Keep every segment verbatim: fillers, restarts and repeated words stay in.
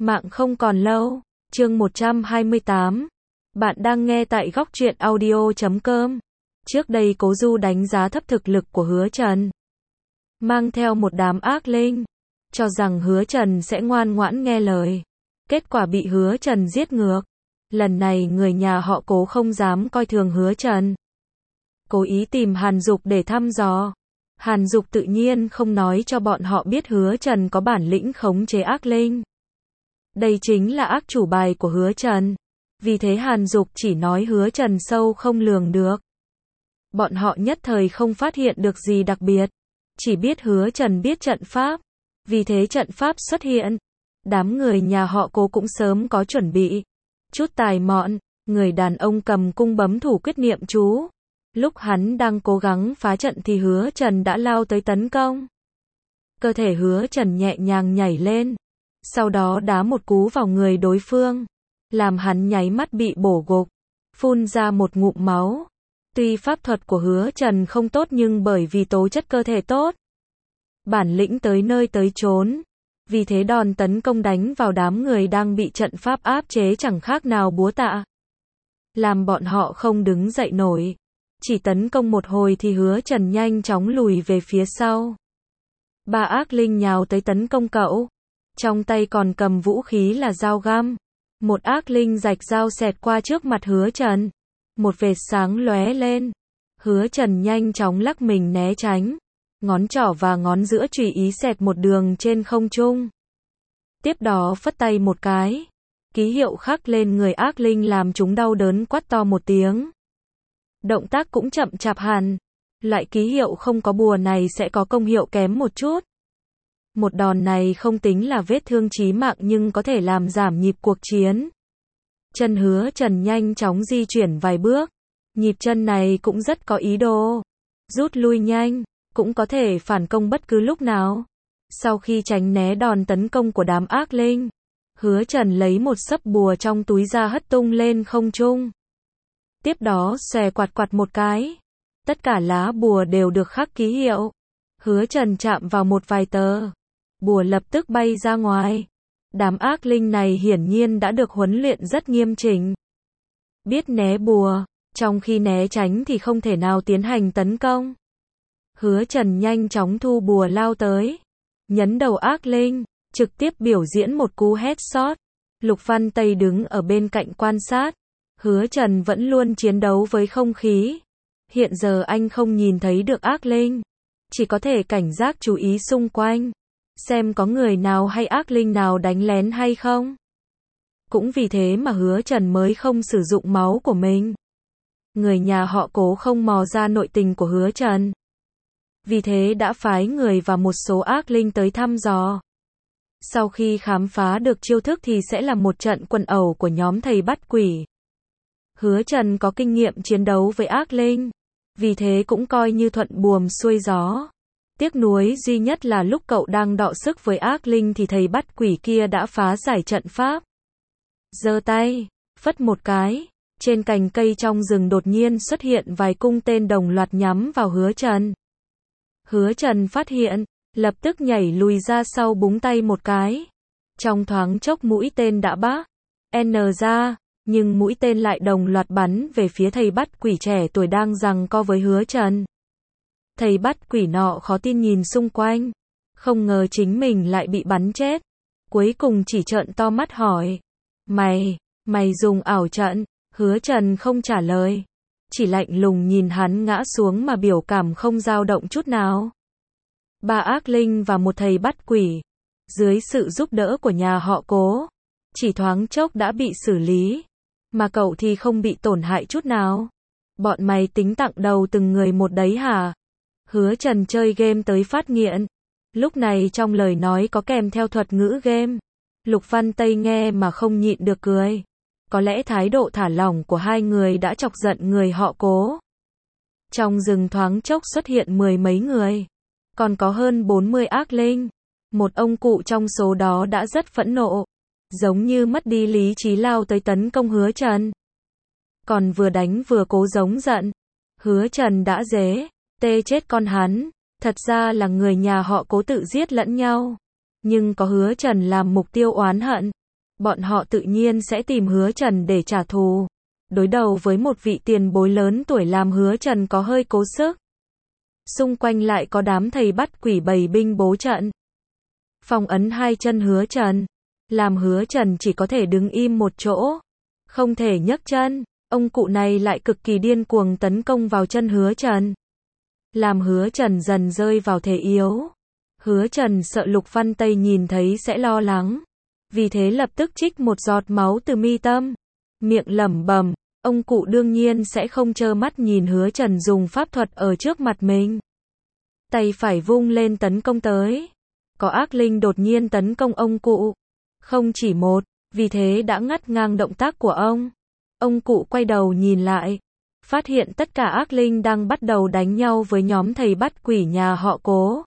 Mạng không còn lâu, chương một trăm hai mươi tám. Bạn đang nghe tại góc truyện audio chấm com. Trước đây Cố Du đánh giá thấp thực lực của Hứa Trần. Mang theo một đám ác linh, cho rằng Hứa Trần sẽ ngoan ngoãn nghe lời. Kết quả bị Hứa Trần giết ngược. Lần này người nhà họ Cố không dám coi thường Hứa Trần. Cố ý tìm Hàn Dục để thăm dò. Hàn Dục tự nhiên không nói cho bọn họ biết Hứa Trần có bản lĩnh khống chế ác linh. Đây chính là ác chủ bài của Hứa Trần. Vì thế Hàn Dục chỉ nói Hứa Trần sâu không lường được. Bọn họ nhất thời không phát hiện được gì đặc biệt. Chỉ biết Hứa Trần biết trận pháp. Vì thế trận pháp xuất hiện. Đám người nhà họ Cố cũng sớm có chuẩn bị. Chút tài mọn, người đàn ông cầm cung bấm thủ quyết niệm chú. Lúc hắn đang cố gắng phá trận thì Hứa Trần đã lao tới tấn công. Cơ thể Hứa Trần nhẹ nhàng nhảy lên. Sau đó đá một cú vào người đối phương. Làm hắn nháy mắt bị bổ gục. Phun ra một ngụm máu. Tuy pháp thuật của Hứa Trần không tốt nhưng bởi vì tố chất cơ thể tốt. Bản lĩnh tới nơi tới chốn. Vì thế đòn tấn công đánh vào đám người đang bị trận pháp áp chế chẳng khác nào búa tạ. Làm bọn họ không đứng dậy nổi. Chỉ tấn công một hồi thì Hứa Trần nhanh chóng lùi về phía sau. Ba ác linh nhào tới tấn công cậu. Trong tay còn cầm vũ khí là dao găm. Một ác linh rạch dao xẹt qua trước mặt Hứa Trần. Một vệt sáng lóe lên. Hứa Trần nhanh chóng lắc mình né tránh. Ngón trỏ và ngón giữa tùy ý xẹt một đường trên không trung. Tiếp đó phất tay một cái. Ký hiệu khắc lên người ác linh làm chúng đau đớn quát to một tiếng. Động tác cũng chậm chạp hẳn. Loại ký hiệu không có bùa này sẽ có công hiệu kém một chút. Một đòn này không tính là vết thương chí mạng nhưng có thể làm giảm nhịp cuộc chiến. Chân Hứa Trần nhanh chóng di chuyển vài bước. Nhịp chân này cũng rất có ý đồ. Rút lui nhanh, cũng có thể phản công bất cứ lúc nào. Sau khi tránh né đòn tấn công của đám ác linh, Hứa Trần lấy một xấp bùa trong túi ra hất tung lên không trung. Tiếp đó xòe quạt quạt một cái. Tất cả lá bùa đều được khắc ký hiệu. Hứa Trần chạm vào một vài tờ. Bùa lập tức bay ra ngoài. Đám ác linh này hiển nhiên đã được huấn luyện rất nghiêm chỉnh. Biết né bùa, trong khi né tránh thì không thể nào tiến hành tấn công. Hứa Trần nhanh chóng thu bùa lao tới. Nhấn đầu ác linh, trực tiếp biểu diễn một cú headshot. Lục Văn Tây đứng ở bên cạnh quan sát. Hứa Trần vẫn luôn chiến đấu với không khí. Hiện giờ anh không nhìn thấy được ác linh. Chỉ có thể cảnh giác chú ý xung quanh. Xem có người nào hay ác linh nào đánh lén hay không. Cũng vì thế mà Hứa Trần mới không sử dụng máu của mình. Người nhà họ Cố không mò ra nội tình của Hứa Trần. Vì thế đã phái người và một số ác linh tới thăm dò. Sau khi khám phá được chiêu thức thì sẽ là một trận quần ẩu của nhóm thầy bắt quỷ. Hứa Trần có kinh nghiệm chiến đấu với ác linh. Vì thế cũng coi như thuận buồm xuôi gió. Tiếc nuối duy nhất là lúc cậu đang đọ sức với ác linh thì thầy bắt quỷ kia đã phá giải trận pháp. Giơ tay, phất một cái. Trên cành cây trong rừng đột nhiên xuất hiện vài cung tên đồng loạt nhắm vào Hứa Trần. Hứa Trần phát hiện, lập tức nhảy lùi ra sau búng tay một cái. Trong thoáng chốc mũi tên đã bá N ra, nhưng mũi tên lại đồng loạt bắn về phía thầy bắt quỷ trẻ tuổi đang giằng co với Hứa Trần. Thầy bắt quỷ nọ khó tin nhìn xung quanh. Không ngờ chính mình lại bị bắn chết. Cuối cùng chỉ trợn to mắt hỏi. Mày, mày dùng ảo trận. Hứa Trần không trả lời. Chỉ lạnh lùng nhìn hắn ngã xuống mà biểu cảm không dao động chút nào. Ba ác linh và một thầy bắt quỷ. Dưới sự giúp đỡ của nhà họ Cố. Chỉ thoáng chốc đã bị xử lý. Mà cậu thì không bị tổn hại chút nào. Bọn mày tính tặng đầu từng người một đấy hả? Hứa Trần chơi game tới phát nghiện. Lúc này trong lời nói có kèm theo thuật ngữ game. Lục Văn Tây nghe mà không nhịn được cười. Có lẽ thái độ thả lỏng của hai người đã chọc giận người họ Cố. Trong rừng thoáng chốc xuất hiện mười mấy người. Còn có hơn bốn mươi ác linh. Một ông cụ trong số đó đã rất phẫn nộ. Giống như mất đi lý trí lao tới tấn công Hứa Trần. Còn vừa đánh vừa cố giống giận. Hứa Trần đã dế, tê chết con hắn. Thật ra là người nhà họ Cố tự giết lẫn nhau. Nhưng có Hứa Trần làm mục tiêu oán hận. bọn họ tự nhiên sẽ tìm Hứa Trần để trả thù. Đối đầu với một vị tiền bối lớn tuổi làm Hứa Trần có hơi cố sức. Xung quanh lại có đám thầy bắt quỷ bày binh bố trận. Phong ấn hai chân Hứa Trần, làm Hứa Trần chỉ có thể đứng im một chỗ, không thể nhấc chân. Ông cụ này lại cực kỳ điên cuồng tấn công vào chân Hứa Trần, làm Hứa Trần dần rơi vào thế yếu. Hứa Trần sợ Lục Văn Tây nhìn thấy sẽ lo lắng, vì thế lập tức trích một giọt máu từ mi tâm, miệng lẩm bẩm. Ông cụ đương nhiên sẽ không trơ mắt nhìn Hứa Trần dùng pháp thuật ở trước mặt mình. Tay phải vung lên tấn công tới. Có ác linh đột nhiên tấn công ông cụ. Không chỉ một, vì thế đã ngắt ngang động tác của ông. Ông cụ quay đầu nhìn lại, phát hiện tất cả ác linh đang bắt đầu đánh nhau với nhóm thầy bắt quỷ nhà họ Cố.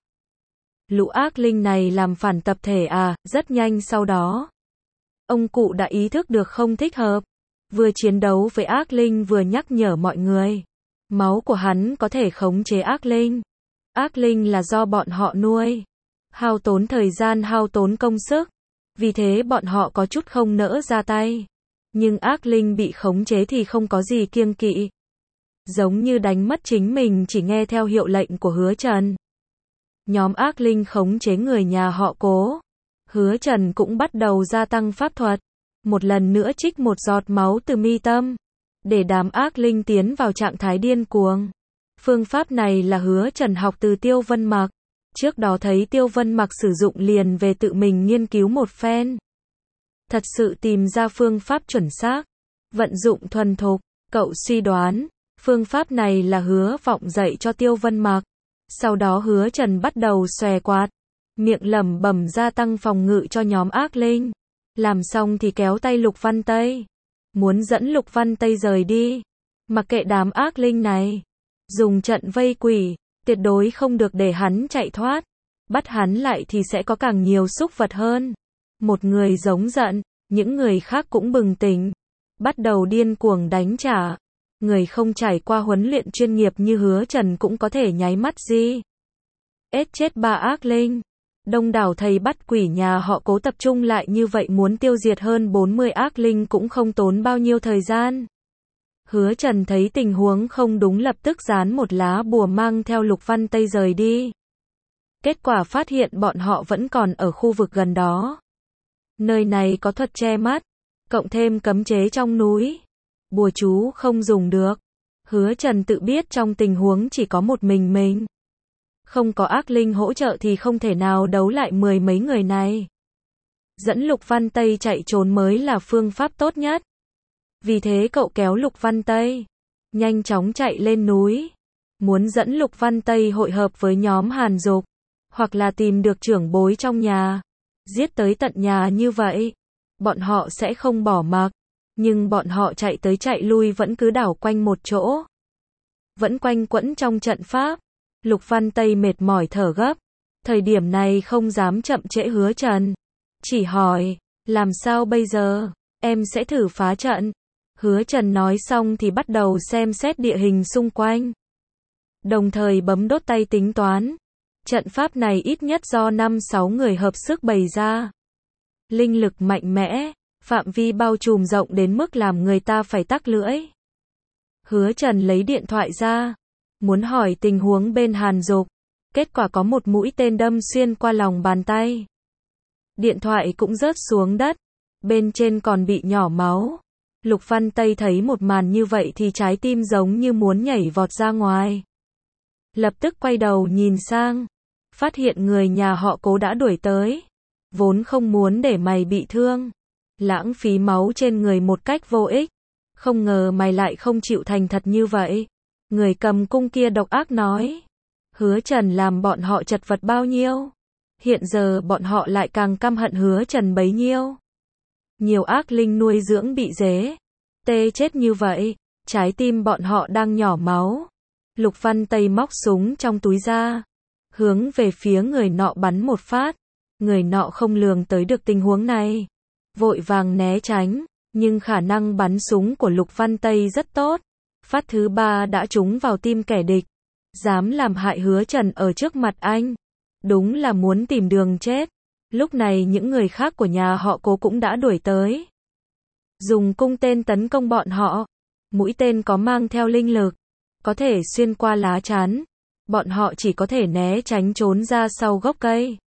Lũ ác linh này làm phản tập thể à, rất nhanh sau đó. Ông cụ đã ý thức được không thích hợp. Vừa chiến đấu với ác linh vừa nhắc nhở mọi người. Máu của hắn có thể khống chế ác linh. Ác linh là do bọn họ nuôi. Hao tốn thời gian, hao tốn công sức. Vì thế bọn họ có chút không nỡ ra tay. Nhưng ác linh bị khống chế thì không có gì kiêng kỵ. Giống như đánh mất chính mình chỉ nghe theo hiệu lệnh của Hứa Trần. Nhóm ác linh khống chế người nhà họ Cố. Hứa Trần cũng bắt đầu gia tăng pháp thuật. Một lần nữa trích một giọt máu từ mi tâm, để đám ác linh tiến vào trạng thái điên cuồng. Phương pháp này là Hứa Trần học từ Tiêu Vân Mặc. Trước đó thấy Tiêu Vân Mặc sử dụng liền về tự mình nghiên cứu một phen. Thật sự tìm ra phương pháp chuẩn xác, vận dụng thuần thục. Cậu suy đoán, phương pháp này là Hứa Vọng dạy cho Tiêu Vân Mặc. Sau đó Hứa Trần bắt đầu xòe quạt, miệng lẩm bẩm gia tăng phòng ngự cho nhóm ác linh. Làm xong thì kéo tay Lục Văn Tây, muốn dẫn Lục Văn Tây rời đi. Mặc kệ đám ác linh này, dùng trận vây quỷ, tuyệt đối không được để hắn chạy thoát. Bắt hắn lại thì sẽ có càng nhiều súc vật hơn. Một người giống giận, những người khác cũng bừng tỉnh, bắt đầu điên cuồng đánh trả. Người không trải qua huấn luyện chuyên nghiệp như Hứa Trần cũng có thể nháy mắt gì ết chết ba ác linh. Đông đảo thầy bắt quỷ nhà họ Cố tập trung lại như vậy muốn tiêu diệt hơn bốn mươi ác linh cũng không tốn bao nhiêu thời gian. Hứa Trần thấy tình huống không đúng lập tức dán một lá bùa mang theo Lục Văn Tây rời đi. Kết quả phát hiện bọn họ vẫn còn ở khu vực gần đó. Nơi này có thuật che mắt, cộng thêm cấm chế trong núi. Bùa chú không dùng được. Hứa Trần tự biết trong tình huống chỉ có một mình mình. Không có ác linh hỗ trợ thì không thể nào đấu lại mười mấy người này. Dẫn Lục Văn Tây chạy trốn mới là phương pháp tốt nhất. Vì thế cậu kéo Lục Văn Tây, nhanh chóng chạy lên núi. Muốn dẫn Lục Văn Tây hội hợp với nhóm Hàn Dục, hoặc là tìm được trưởng bối trong nhà. Giết tới tận nhà như vậy, bọn họ sẽ không bỏ mặc. Nhưng bọn họ chạy tới chạy lui vẫn cứ đảo quanh một chỗ. Vẫn quanh quẩn trong trận pháp. Lục Văn Tây mệt mỏi thở gấp. Thời điểm này không dám chậm trễ Hứa Trần. Chỉ hỏi, làm sao bây giờ? Em sẽ thử phá trận. Hứa Trần nói xong thì bắt đầu xem xét địa hình xung quanh. Đồng thời bấm đốt tay tính toán. Trận pháp này ít nhất do năm sáu người hợp sức bày ra. Linh lực mạnh mẽ, phạm vi bao trùm rộng đến mức làm người ta phải tắc lưỡi. Hứa Trần lấy điện thoại ra, muốn hỏi tình huống bên Hàn Dục. Kết quả có một mũi tên đâm xuyên qua lòng bàn tay. Điện thoại cũng rớt xuống đất, bên trên còn bị nhỏ máu. Lục Văn Tây thấy một màn như vậy thì trái tim giống như muốn nhảy vọt ra ngoài. Lập tức quay đầu nhìn sang, phát hiện người nhà họ Cố đã đuổi tới. Vốn không muốn để mày bị thương, lãng phí máu trên người một cách vô ích. Không ngờ mày lại không chịu thành thật như vậy. Người cầm cung kia độc ác nói. Hứa Trần làm bọn họ chật vật bao nhiêu. Hiện giờ bọn họ lại càng căm hận Hứa Trần bấy nhiêu. Nhiều ác linh nuôi dưỡng bị dế tê chết như vậy, trái tim bọn họ đang nhỏ máu. Lục Văn Tây móc súng trong túi ra, hướng về phía người nọ bắn một phát. Người nọ không lường tới được tình huống này, vội vàng né tránh, nhưng khả năng bắn súng của Lục Văn Tây rất tốt. Phát thứ ba đã trúng vào tim kẻ địch. Dám làm hại Hứa Trần ở trước mặt anh, đúng là muốn tìm đường chết. Lúc này những người khác của nhà họ Cố cũng đã đuổi tới. Dùng cung tên tấn công bọn họ. Mũi tên có mang theo linh lực, có thể xuyên qua lá chắn. Bọn họ chỉ có thể né tránh trốn ra sau gốc cây.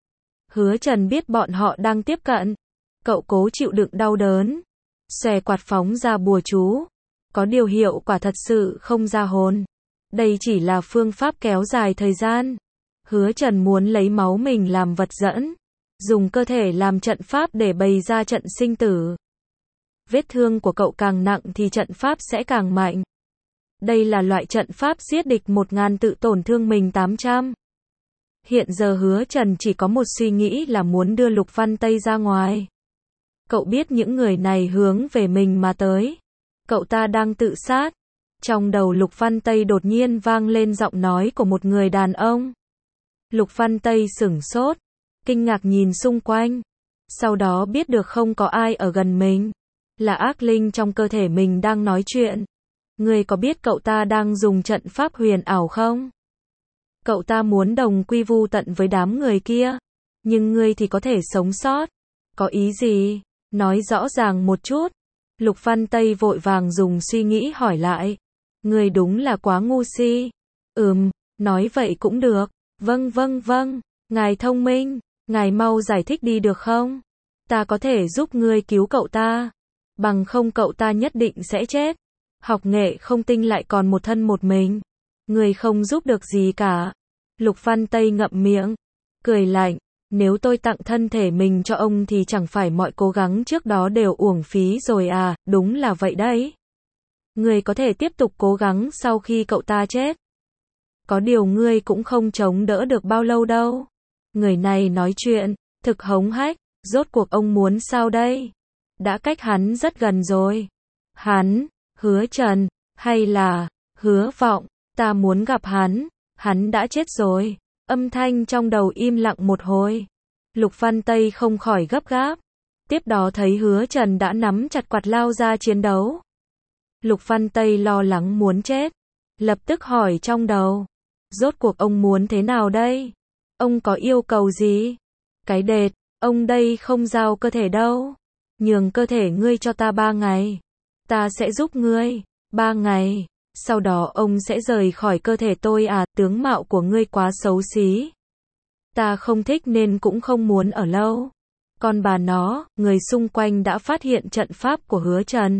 Hứa Trần biết bọn họ đang tiếp cận. Cậu cố chịu đựng đau đớn. Xòe quạt phóng ra bùa chú. Có điều hiệu quả thật sự không ra hồn. Đây chỉ là phương pháp kéo dài thời gian. Hứa Trần muốn lấy máu mình làm vật dẫn. Dùng cơ thể làm trận pháp để bày ra trận sinh tử. Vết thương của cậu càng nặng thì trận pháp sẽ càng mạnh. Đây là loại trận pháp giết địch một ngàn tự tổn thương mình tám trăm. Hiện giờ Hứa Trần chỉ có một suy nghĩ là muốn đưa Lục Văn Tây ra ngoài. Cậu biết những người này hướng về mình mà tới. Cậu ta đang tự sát. Trong đầu Lục Văn Tây đột nhiên vang lên giọng nói của một người đàn ông. Lục Văn Tây sửng sốt, kinh ngạc nhìn xung quanh. Sau đó biết được không có ai ở gần mình. Là ác linh trong cơ thể mình đang nói chuyện. Ngươi có biết cậu ta đang dùng trận pháp huyền ảo không? Cậu ta muốn đồng quy vu tận với đám người kia. Nhưng ngươi thì có thể sống sót. Có ý gì? Nói rõ ràng một chút. Lục Văn Tây vội vàng dùng suy nghĩ hỏi lại. Ngươi đúng là quá ngu si. Ừm, nói vậy cũng được. Vâng vâng vâng, ngài thông minh. Ngài mau giải thích đi được không? Ta có thể giúp ngươi cứu cậu ta. Bằng không cậu ta nhất định sẽ chết. Học nghệ không tinh lại còn một thân một mình. Ngươi không giúp được gì cả. Lục Văn Tây ngậm miệng, cười lạnh. Nếu tôi tặng thân thể mình cho ông thì chẳng phải mọi cố gắng trước đó đều uổng phí rồi à, đúng là vậy đấy. Ngươi có thể tiếp tục cố gắng sau khi cậu ta chết. Có điều ngươi cũng không chống đỡ được bao lâu đâu. Người này nói chuyện, thực hống hách, rốt cuộc ông muốn sao đây? Đã cách hắn rất gần rồi. Hắn, Hứa Trần, hay là, Hứa Vọng, ta muốn gặp hắn, hắn đã chết rồi. Âm thanh trong đầu im lặng một hồi. Lục Văn Tây không khỏi gấp gáp. Tiếp đó thấy Hứa Trần đã nắm chặt quạt lao ra chiến đấu. Lục Văn Tây lo lắng muốn chết. Lập tức hỏi trong đầu. Rốt cuộc ông muốn thế nào đây? Ông có yêu cầu gì? Cái đệt, ông đây không giao cơ thể đâu. Nhường cơ thể ngươi cho ta ba ngày. Ta sẽ giúp ngươi. Ba ngày. Sau đó ông sẽ rời khỏi cơ thể tôi à, tướng mạo của ngươi quá xấu xí. Ta không thích nên cũng không muốn ở lâu. Còn bà nó, người xung quanh đã phát hiện trận pháp của Hứa Trần.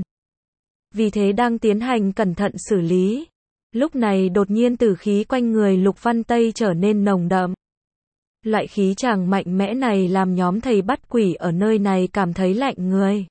Vì thế đang tiến hành cẩn thận xử lý. Lúc này đột nhiên tử khí quanh người Lục Văn Tây trở nên nồng đậm. Loại khí chàng mạnh mẽ này làm nhóm thầy bắt quỷ ở nơi này cảm thấy lạnh người.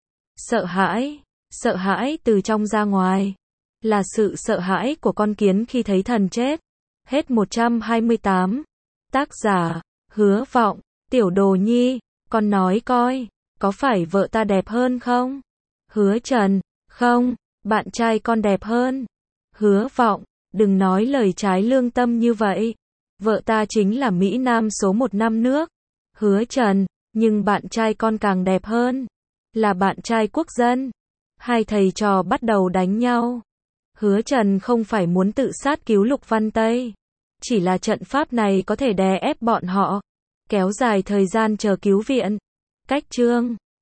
Sợ hãi, sợ hãi từ trong ra ngoài. Là sự sợ hãi của con kiến khi thấy thần chết. Hết một trăm hai mươi tám. Tác giả, Hứa Vọng, Tiểu Đồ Nhi, con nói coi, có phải vợ ta đẹp hơn không? Hứa Trần, không, bạn trai con đẹp hơn. Hứa Vọng, đừng nói lời trái lương tâm như vậy. Vợ ta chính là Mỹ Nam số một năm nước. Hứa Trần, nhưng bạn trai con càng đẹp hơn. Là bạn trai quốc dân. Hai thầy trò bắt đầu đánh nhau. Hứa Trần không phải muốn tự sát cứu Lục Văn Tây. Chỉ là trận pháp này có thể đè ép bọn họ. Kéo dài thời gian chờ cứu viện. Cách chương